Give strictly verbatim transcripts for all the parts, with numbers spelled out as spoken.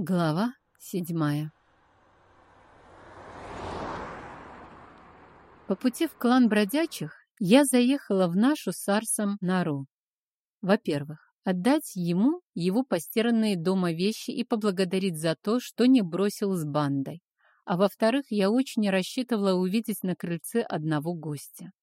Глава седьмая. По пути в клан бродячих я заехала в нашу с Арсом нору. Во-первых, отдать ему его постиранные дома вещи и поблагодарить за то, что не бросил с бандой. А во-вторых, я очень рассчитывала увидеть на крыльце одного гостя.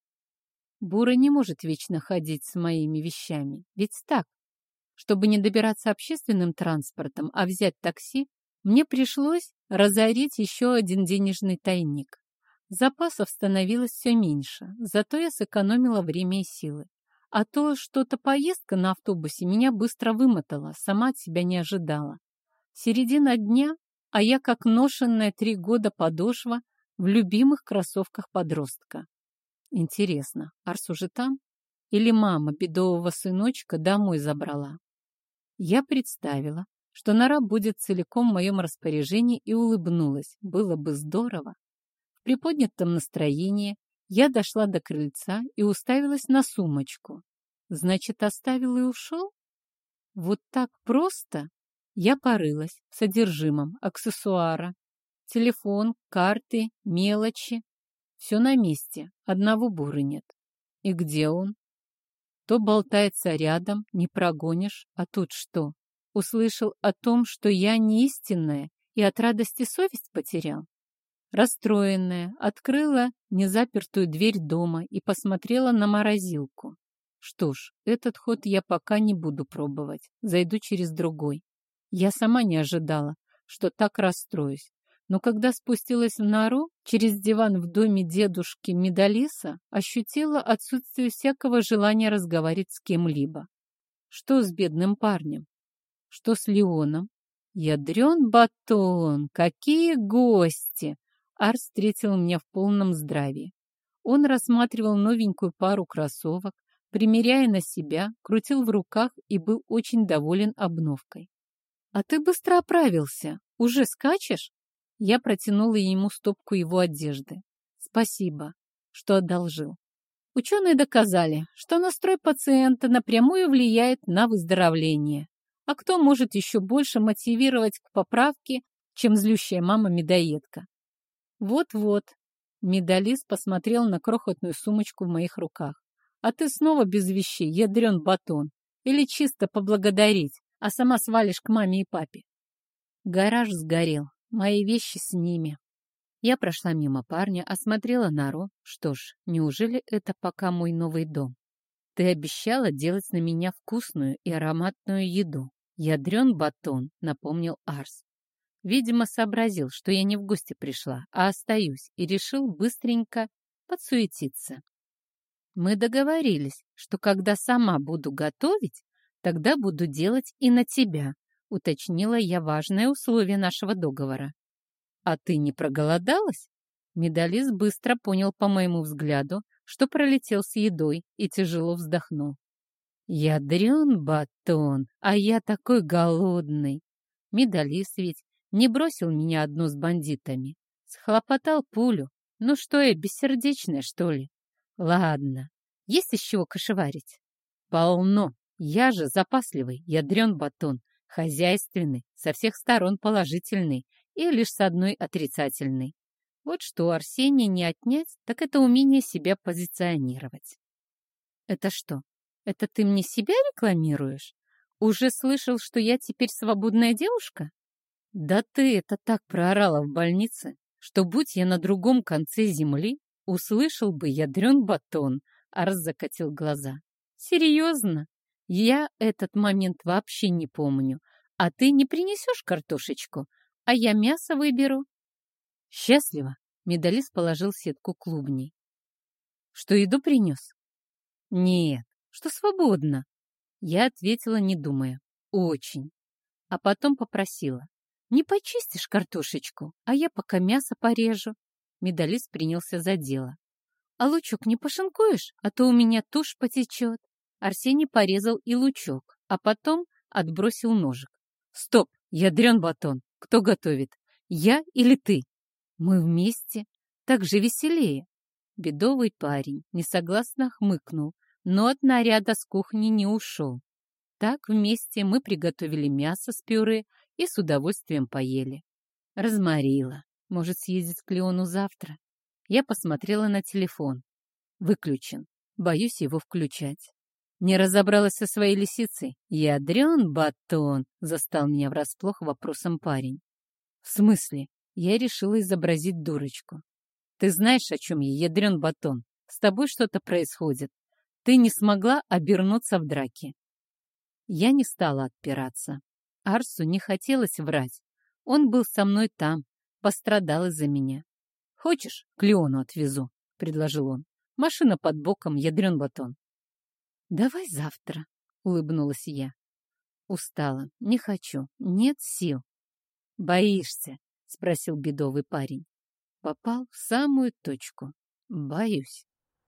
Бура не может вечно ходить с моими вещами, ведь так? Чтобы не добираться общественным транспортом, а взять такси, мне пришлось разорить еще один денежный тайник. Запасов становилось все меньше, зато я сэкономила время и силы. А то что-то поездка на автобусе меня быстро вымотала, сама от себя не ожидала. Середина дня, а я как ношенная три года подошва в любимых кроссовках подростка. Интересно, Арс уже там? Или мама бедового сыночка домой забрала? Я представила, что нора будет целиком в моем распоряжении, и улыбнулась. Было бы здорово. В приподнятом настроении я дошла до крыльца и уставилась на сумочку. Значит, оставил и ушел? Вот так просто? Я порылась в содержимом аксессуара. Телефон, карты, мелочи. Все на месте, одного буры нет. И где он? То болтается рядом, не прогонишь, а тут что? Услышал о том, что я не истинная, и от радости совесть потерял? Расстроенная, открыла незапертую дверь дома и посмотрела на морозилку. Что ж, этот ход я пока не буду пробовать, зайду через другой. Я сама не ожидала, что так расстроюсь. Но когда спустилась в нору, через диван в доме дедушки Медалиса ощутила отсутствие всякого желания разговаривать с кем-либо. Что с бедным парнем? Что с Леоном? Ядрен батон! Какие гости! Арс встретил меня в полном здравии. Он рассматривал новенькую пару кроссовок, примеряя на себя, крутил в руках и был очень доволен обновкой. «А ты быстро оправился. Уже скачешь?» Я протянула ему стопку его одежды. Спасибо, что одолжил. Ученые доказали, что настрой пациента напрямую влияет на выздоровление. А кто может еще больше мотивировать к поправке, чем злющая мама-медоедка? Вот-вот. Медалист посмотрел на крохотную сумочку в моих руках. А ты снова без вещей, ядрен батон. Или чисто поблагодарить, а сама свалишь к маме и папе. Гараж сгорел. Мои вещи с ними. Я прошла мимо парня, осмотрела нору. Что ж, неужели это пока мой новый дом? Ты обещала делать на меня вкусную и ароматную еду. Ядрен батон, напомнил Арс. Видимо, сообразил, что я не в гости пришла, а остаюсь, и решил быстренько подсуетиться. Мы договорились, что когда сама буду готовить, тогда буду делать и на тебя. Уточнила я важное условие нашего договора. «А ты не проголодалась?» Медалист быстро понял по моему взгляду, что пролетел с едой, и тяжело вздохнул. «Ядрен батон, а я такой голодный!» Медалист ведь не бросил меня одну с бандитами. Схлопотал пулю. Ну что я, бессердечная, что ли? Ладно, есть из чего кошеварить? Полно. Я же запасливый, ядрен батон. Хозяйственный, со всех сторон положительный и лишь с одной отрицательной. Вот что Арсения не отнять, так это умение себя позиционировать. Это что, это ты мне себя рекламируешь? Уже слышал, что я теперь свободная девушка? Да ты это так проорала в больнице, что будь я на другом конце земли, услышал бы ядрен батон. Арс закатил глаза. Серьезно? Я этот момент вообще не помню. А ты не принесешь картошечку, а я мясо выберу. Счастливо. Медалист положил сетку клубней. Что, еду принес? Нет, что свободно. Я ответила, не думая. Очень. А потом попросила. Не почистишь картошечку, а я пока мясо порежу. Медалист принялся за дело. А лучок не пошинкуешь, а то у меня тушь потечет. Арсений порезал и лучок, а потом отбросил ножик. «Стоп, ядрен батон! Кто готовит? Я или ты?» «Мы вместе. Так же веселее». Бедовый парень несогласно хмыкнул, но от наряда с кухни не ушел. Так вместе мы приготовили мясо с пюре и с удовольствием поели. Разморила. Может, съездить к Леону завтра? Я посмотрела на телефон. Выключен. Боюсь его включать. Не разобралась со своей лисицей. Ядрен батон, застал меня врасплох вопросом парень. В смысле? Я решила изобразить дурочку. Ты знаешь, о чем я, ядрен батон? С тобой что-то происходит. Ты не смогла обернуться в драке. Я не стала отпираться. Арсу не хотелось врать. Он был со мной там, пострадал из-за меня. «Хочешь, к Леону отвезу?» — предложил он. «Машина под боком, ядрен батон». «Давай завтра», — улыбнулась я. Устала, не хочу, нет сил. «Боишься?» — спросил бедовый парень. Попал в самую точку. Боюсь.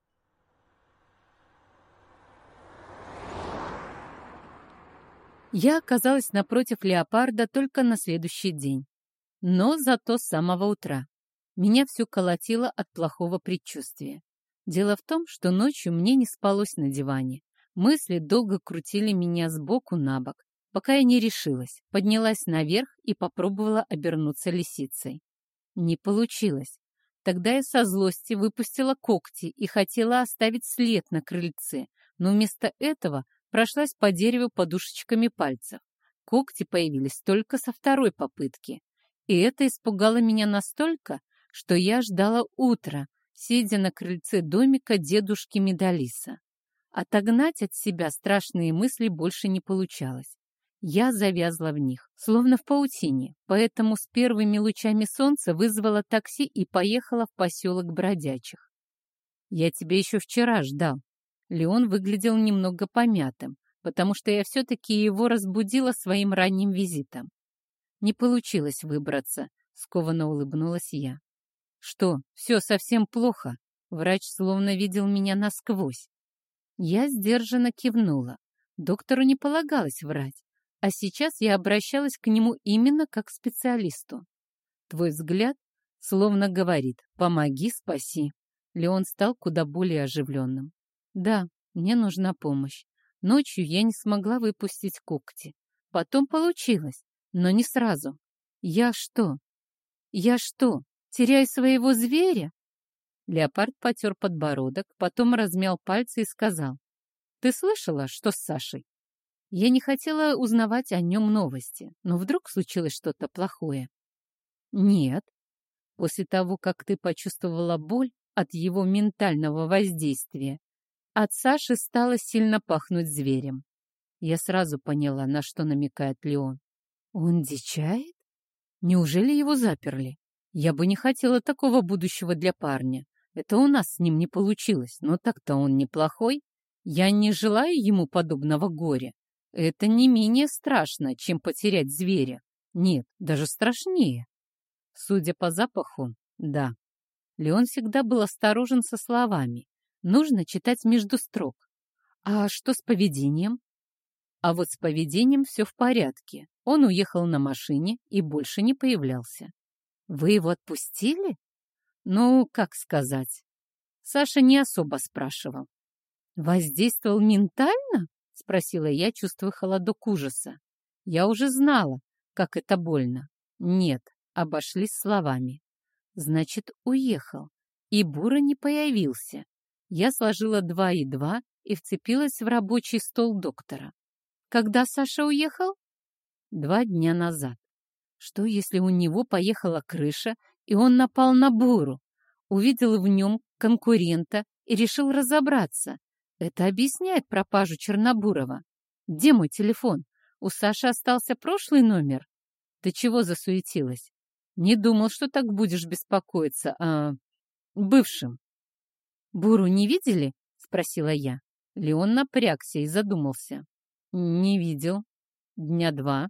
Я оказалась напротив леопарда только на следующий день. Но зато с самого утра. Меня все колотило от плохого предчувствия. Дело в том, что ночью мне не спалось на диване. Мысли долго крутили меня сбоку на бок, пока я не решилась, поднялась наверх и попробовала обернуться лисицей. Не получилось. Тогда я со злости выпустила когти и хотела оставить след на крыльце, но вместо этого прошлась по дереву подушечками пальцев. Когти появились только со второй попытки. И это испугало меня настолько, что я ждала утра, сидя на крыльце домика дедушки Медалиса. Отогнать от себя страшные мысли больше не получалось. Я завязла в них, словно в паутине, поэтому с первыми лучами солнца вызвала такси и поехала в поселок Бродячих. «Я тебя еще вчера ждал». Леон выглядел немного помятым, потому что я все-таки его разбудила своим ранним визитом. «Не получилось выбраться», — скованно улыбнулась я. «Что, все совсем плохо?» Врач словно видел меня насквозь. Я сдержанно кивнула. Доктору не полагалось врать, а сейчас я обращалась к нему именно как к специалисту. Твой взгляд словно говорит «помоги, спаси». Леон стал куда более оживленным. «Да, мне нужна помощь. Ночью я не смогла выпустить когти. Потом получилось, но не сразу. Я что? Я что, теряю своего зверя?» Леопард потер подбородок, потом размял пальцы и сказал: «Ты слышала, что с Сашей?» Я не хотела узнавать о нем новости, но вдруг случилось что-то плохое. «Нет. После того, как ты почувствовала боль от его ментального воздействия, от Саши стало сильно пахнуть зверем». Я сразу поняла, на что намекает Леон. «Он дичает? Неужели его заперли? Я бы не хотела такого будущего для парня. Это у нас с ним не получилось, но так-то он неплохой. Я не желаю ему подобного горя. Это не менее страшно, чем потерять зверя. Нет, даже страшнее». Судя по запаху, да. Леон всегда был осторожен со словами. Нужно читать между строк. А что с поведением? А вот с поведением все в порядке. Он уехал на машине и больше не появлялся. Вы его отпустили? Ну, как сказать. Саша не особо спрашивал. Воздействовал ментально? Спросила я, чувствуя холодок ужаса. Я уже знала, как это больно. Нет, обошлись словами. Значит, уехал. И Бура не появился. Я сложила два и два и вцепилась в рабочий стол доктора. Когда Саша уехал? Два дня назад. Что, если у него поехала крыша, и он напал на Буру, увидел в нем конкурента и решил разобраться? Это объясняет пропажу Чернобурова. Где мой телефон? У Саши остался прошлый номер? Ты чего засуетилась? Не думал, что так будешь беспокоиться о бывшем. Буру не видели? Спросила я. Леон напрягся и задумался. Не видел. Дня два.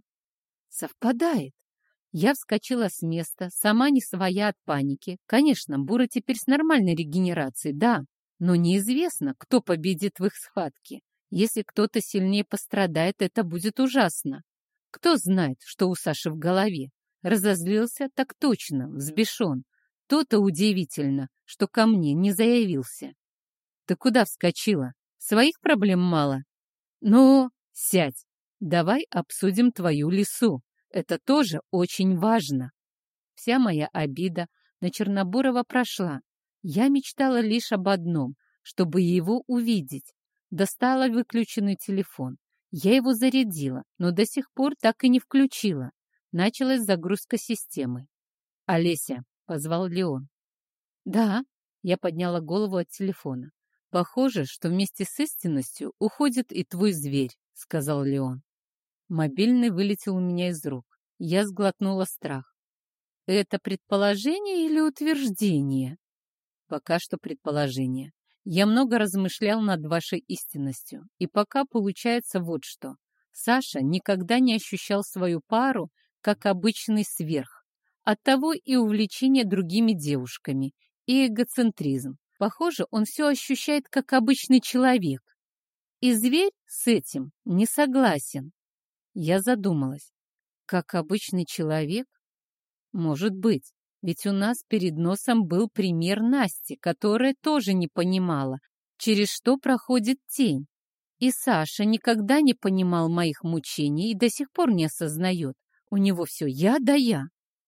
Совпадает. Я вскочила с места, сама не своя от паники. Конечно, Бура теперь с нормальной регенерацией, да, но неизвестно, кто победит в их схватке. Если кто-то сильнее пострадает, это будет ужасно. Кто знает, что у Саши в голове? Разозлился, так точно, взбешен. То-то удивительно, что ко мне не заявился. Ты куда вскочила? Своих проблем мало? Ну, сядь. Давай обсудим твою лису. Это тоже очень важно. Вся моя обида на Чернобурова прошла. Я мечтала лишь об одном, чтобы его увидеть. Достала выключенный телефон. Я его зарядила, но до сих пор так и не включила. Началась загрузка системы. «Олеся», — позвал Леон. «Да», — я подняла голову от телефона. «Похоже, что вместе с истинностью уходит и твой зверь», — сказал Леон. Мобильный вылетел у меня из рук. Я сглотнула страх. «Это предположение или утверждение?» «Пока что предположение. Я много размышлял над вашей истинностью, и пока получается вот что. Саша никогда не ощущал свою пару как обычный сверх. Оттого и увлечение другими девушками, и эгоцентризм. Похоже, он все ощущает как обычный человек. И зверь с этим не согласен». Я задумалась. Как обычный человек? Может быть, ведь у нас перед носом был пример Насти, которая тоже не понимала, через что проходит тень. И Саша никогда не понимал моих мучений и до сих пор не осознает. У него все я да я.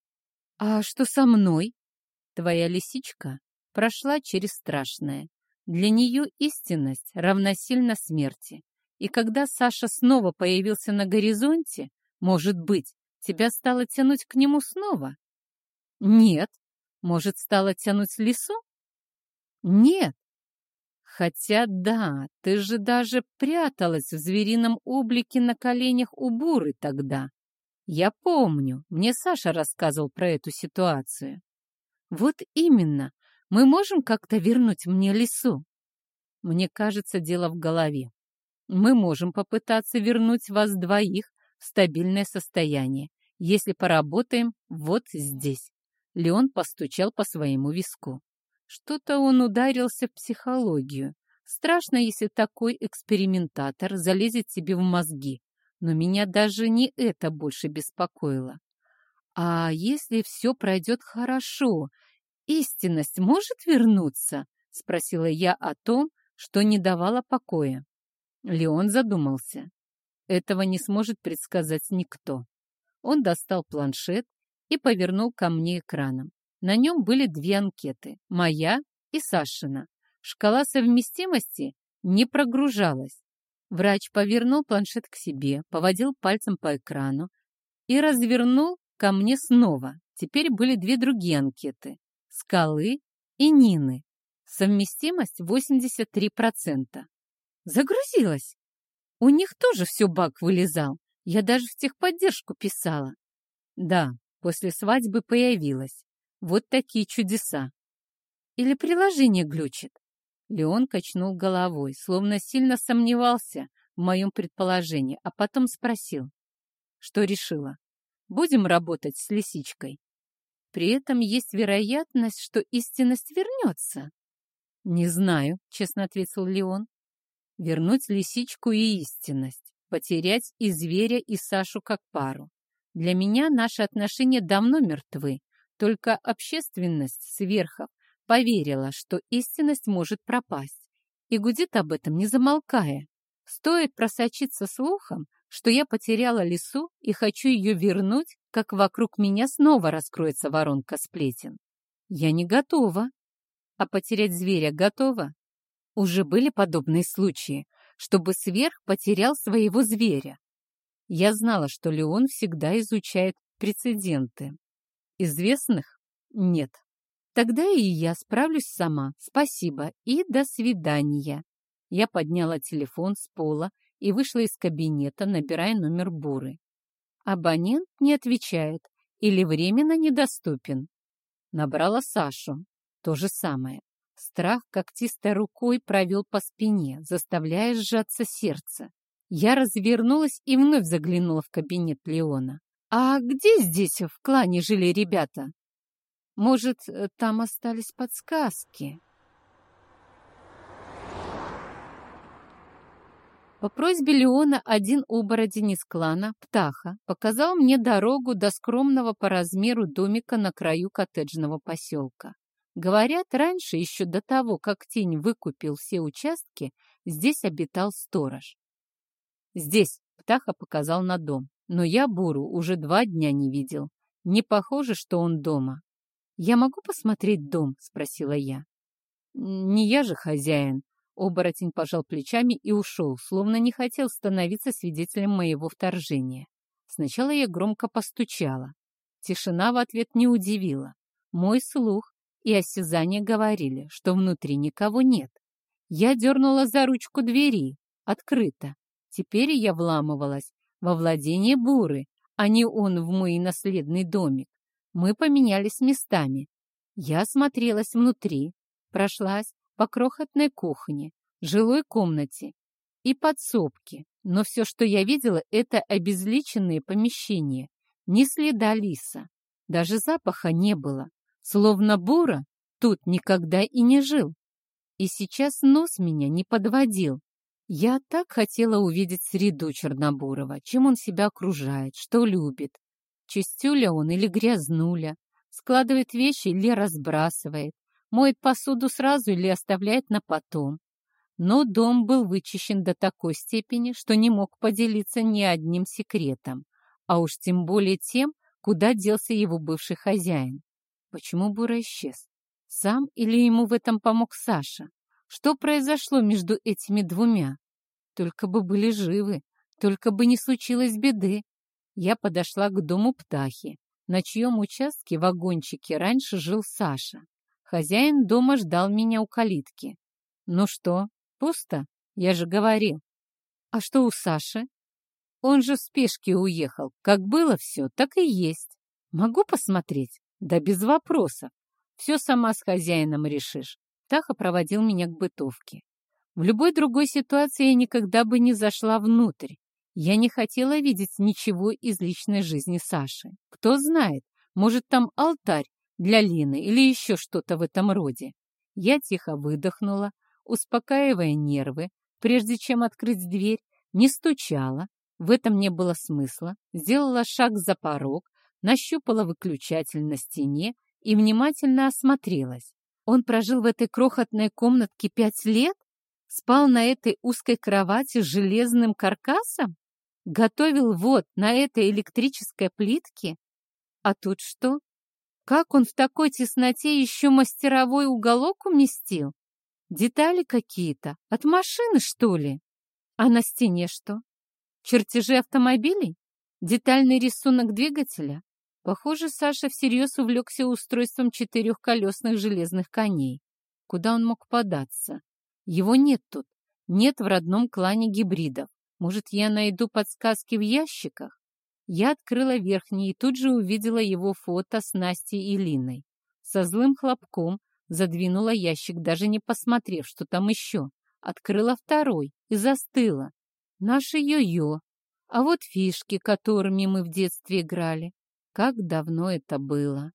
А что со мной? Твоя лисичка прошла через страшное. Для нее истинность равносильна смерти. И когда Саша снова появился на горизонте, может быть, тебя стало тянуть к нему снова? Нет. Может, стало тянуть лису? Нет. Хотя да, ты же даже пряталась в зверином облике на коленях у Буры тогда. Я помню, мне Саша рассказывал про эту ситуацию. Вот именно, мы можем как-то вернуть мне лису? Мне кажется, дело в голове. Мы можем попытаться вернуть вас двоих в стабильное состояние, если поработаем вот здесь. Леон постучал по своему виску. Что-то он ударился в психологию. Страшно, если такой экспериментатор залезет тебе в мозги. Но меня даже не это больше беспокоило. А если все пройдет хорошо, истинность может вернуться? Спросила я о том, что не давало покоя. Леон задумался. Этого не сможет предсказать никто. Он достал планшет и повернул ко мне экраном. На нем были две анкеты, моя и Сашина. Шкала совместимости не прогружалась. Врач повернул планшет к себе, поводил пальцем по экрану и развернул ко мне снова. Теперь были две другие анкеты – Скалы и Нины. Совместимость восемьдесят три процента. Загрузилась. У них тоже все баг вылезал. Я даже в техподдержку писала. Да, после свадьбы появилась. Вот такие чудеса. Или приложение глючит. Леон качнул головой, словно сильно сомневался в моем предположении, а потом спросил, что решила. Будем работать с лисичкой. При этом есть вероятность, что истинность вернется. Не знаю, честно ответил Леон. Вернуть лисичку и истинность. Потерять и зверя, и Сашу как пару. Для меня наши отношения давно мертвы. Только общественность сверхов поверила, что истинность может пропасть. И гудит об этом, не замолкая. Стоит просочиться слухом, что я потеряла лису и хочу ее вернуть, как вокруг меня снова раскроется воронка сплетен. Я не готова. А потерять зверя готова? Уже были подобные случаи, чтобы сверх потерял своего зверя. Я знала, что Леон всегда изучает прецеденты. Известных? Нет. Тогда и я справлюсь сама. Спасибо и до свидания. Я подняла телефон с пола и вышла из кабинета, набирая номер Буры. Абонент не отвечает или временно недоступен. Набрала Сашу. То же самое. Страх когтистой рукой провел по спине, заставляя сжаться сердце. Я развернулась и вновь заглянула в кабинет Леона. «А где здесь в клане жили ребята? Может, там остались подсказки?» По просьбе Леона один оборотень из клана, Птаха, показал мне дорогу до скромного по размеру домика на краю коттеджного поселка. Говорят, раньше, еще до того, как Тень выкупил все участки, здесь обитал сторож. «Здесь», — Птаха показал на дом. но я Буру уже два дня не видел. Не похоже, что он дома. «Я могу посмотреть дом?» — спросила я. «Не я же хозяин». Оборотень пожал плечами и ушел, словно не хотел становиться свидетелем моего вторжения. Сначала я громко постучала. Тишина в ответ не удивила. Мой слух и осязание говорили, что внутри никого нет. Я дернула за ручку двери. Открыто. Теперь я вламывалась во владение Буры, а не он в мой наследный домик. Мы поменялись местами. Я осмотрелась внутри, прошлась по крохотной кухне, жилой комнате и подсобке, но все, что я видела, это обезличенные помещения, ни следа лиса, даже запаха не было, словно Бура тут никогда и не жил. И сейчас нос меня не подводил. Я так хотела увидеть среду Чернобурова, чем он себя окружает, что любит. Чистюля он или грязнуля, складывает вещи или разбрасывает, моет посуду сразу или оставляет на потом. Но дом был вычищен до такой степени, что не мог поделиться ни одним секретом, а уж тем более тем, куда делся его бывший хозяин. Почему Бура исчез? Сам или ему в этом помог Саша? Что произошло между этими двумя? Только бы были живы, только бы не случилось беды. Я подошла к дому Птахи, на чьем участке вагончике раньше жил Саша. Хозяин дома ждал меня у калитки. «Ну что, пусто? Я же говорил». «А что у Саши?» «Он же в спешке уехал. Как было все, так и есть. Могу посмотреть?» «Да без вопросов. Все сама с хозяином решишь». Птаха проводил меня к бытовке. В любой другой ситуации я никогда бы не зашла внутрь. Я не хотела видеть ничего из личной жизни Саши. Кто знает, может, там алтарь для Лины или еще что-то в этом роде. Я тихо выдохнула, успокаивая нервы, прежде чем открыть дверь, не стучала. В этом не было смысла. Сделала шаг за порог, нащупала выключатель на стене и внимательно осмотрелась. Он прожил в этой крохотной комнатке пять лет? Спал на этой узкой кровати с железным каркасом? Готовил вот на этой электрической плитке? А тут что? Как он в такой тесноте еще мастеровой уголок уместил? Детали какие-то? От машины, что ли? А на стене что? Чертежи автомобилей? Детальный рисунок двигателя? Похоже, Саша всерьез увлекся устройством четырехколесных железных коней. Куда он мог податься? Его нет тут. Нет в родном клане гибридов. Может, я найду подсказки в ящиках? Я открыла верхний и тут же увидела его фото с Настей и Линой. Со злым хлопком задвинула ящик, даже не посмотрев, что там еще. Открыла второй и застыла. Наше йо-йо. А вот фишки, которыми мы в детстве играли. Как давно это было.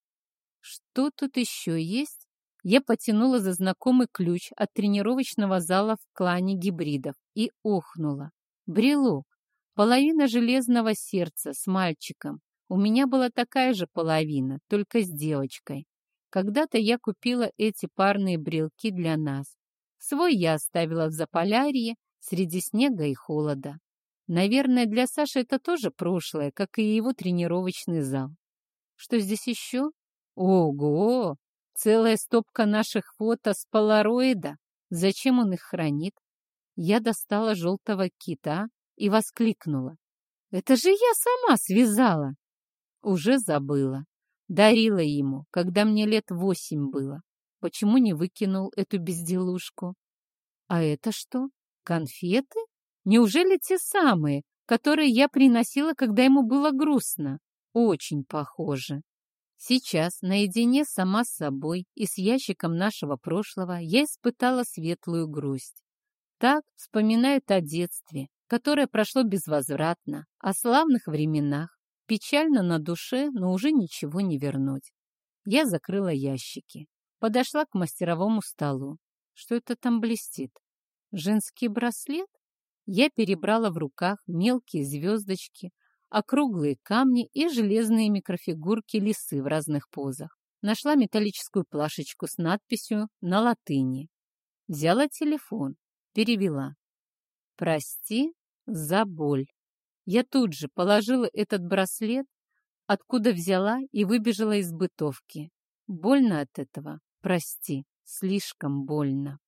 Что тут еще есть? Я потянула за знакомый ключ от тренировочного зала в клане гибридов и охнула. Брелок. Половина железного сердца с мальчиком. У меня была такая же половина, только с девочкой. Когда-то я купила эти парные брелки для нас. Свой я оставила в Заполярье среди снега и холода. Наверное, для Саши это тоже прошлое, как и его тренировочный зал. Что здесь еще? Ого! Целая стопка наших фото с полароида. Зачем он их хранит? Я достала желтого кита и воскликнула. Это же я сама связала. Уже забыла. Дарила ему, когда мне лет восемь было. Почему не выкинул эту безделушку? А это что? Конфеты? Неужели те самые, которые я приносила, когда ему было грустно? Очень похоже. Сейчас, наедине сама с собой и с ящиком нашего прошлого, я испытала светлую грусть. Так вспоминают о детстве, которое прошло безвозвратно, о славных временах. Печально на душе, но уже ничего не вернуть. Я закрыла ящики, подошла к мастеровому столу. Что это там блестит? Женский браслет? Я перебрала в руках мелкие звездочки, округлые камни и железные микрофигурки лисы в разных позах. Нашла металлическую плашечку с надписью на латыни. Взяла телефон, перевела. «Прости за боль». Я тут же положила этот браслет, откуда взяла, и выбежала из бытовки. Больно от этого, прости, слишком больно.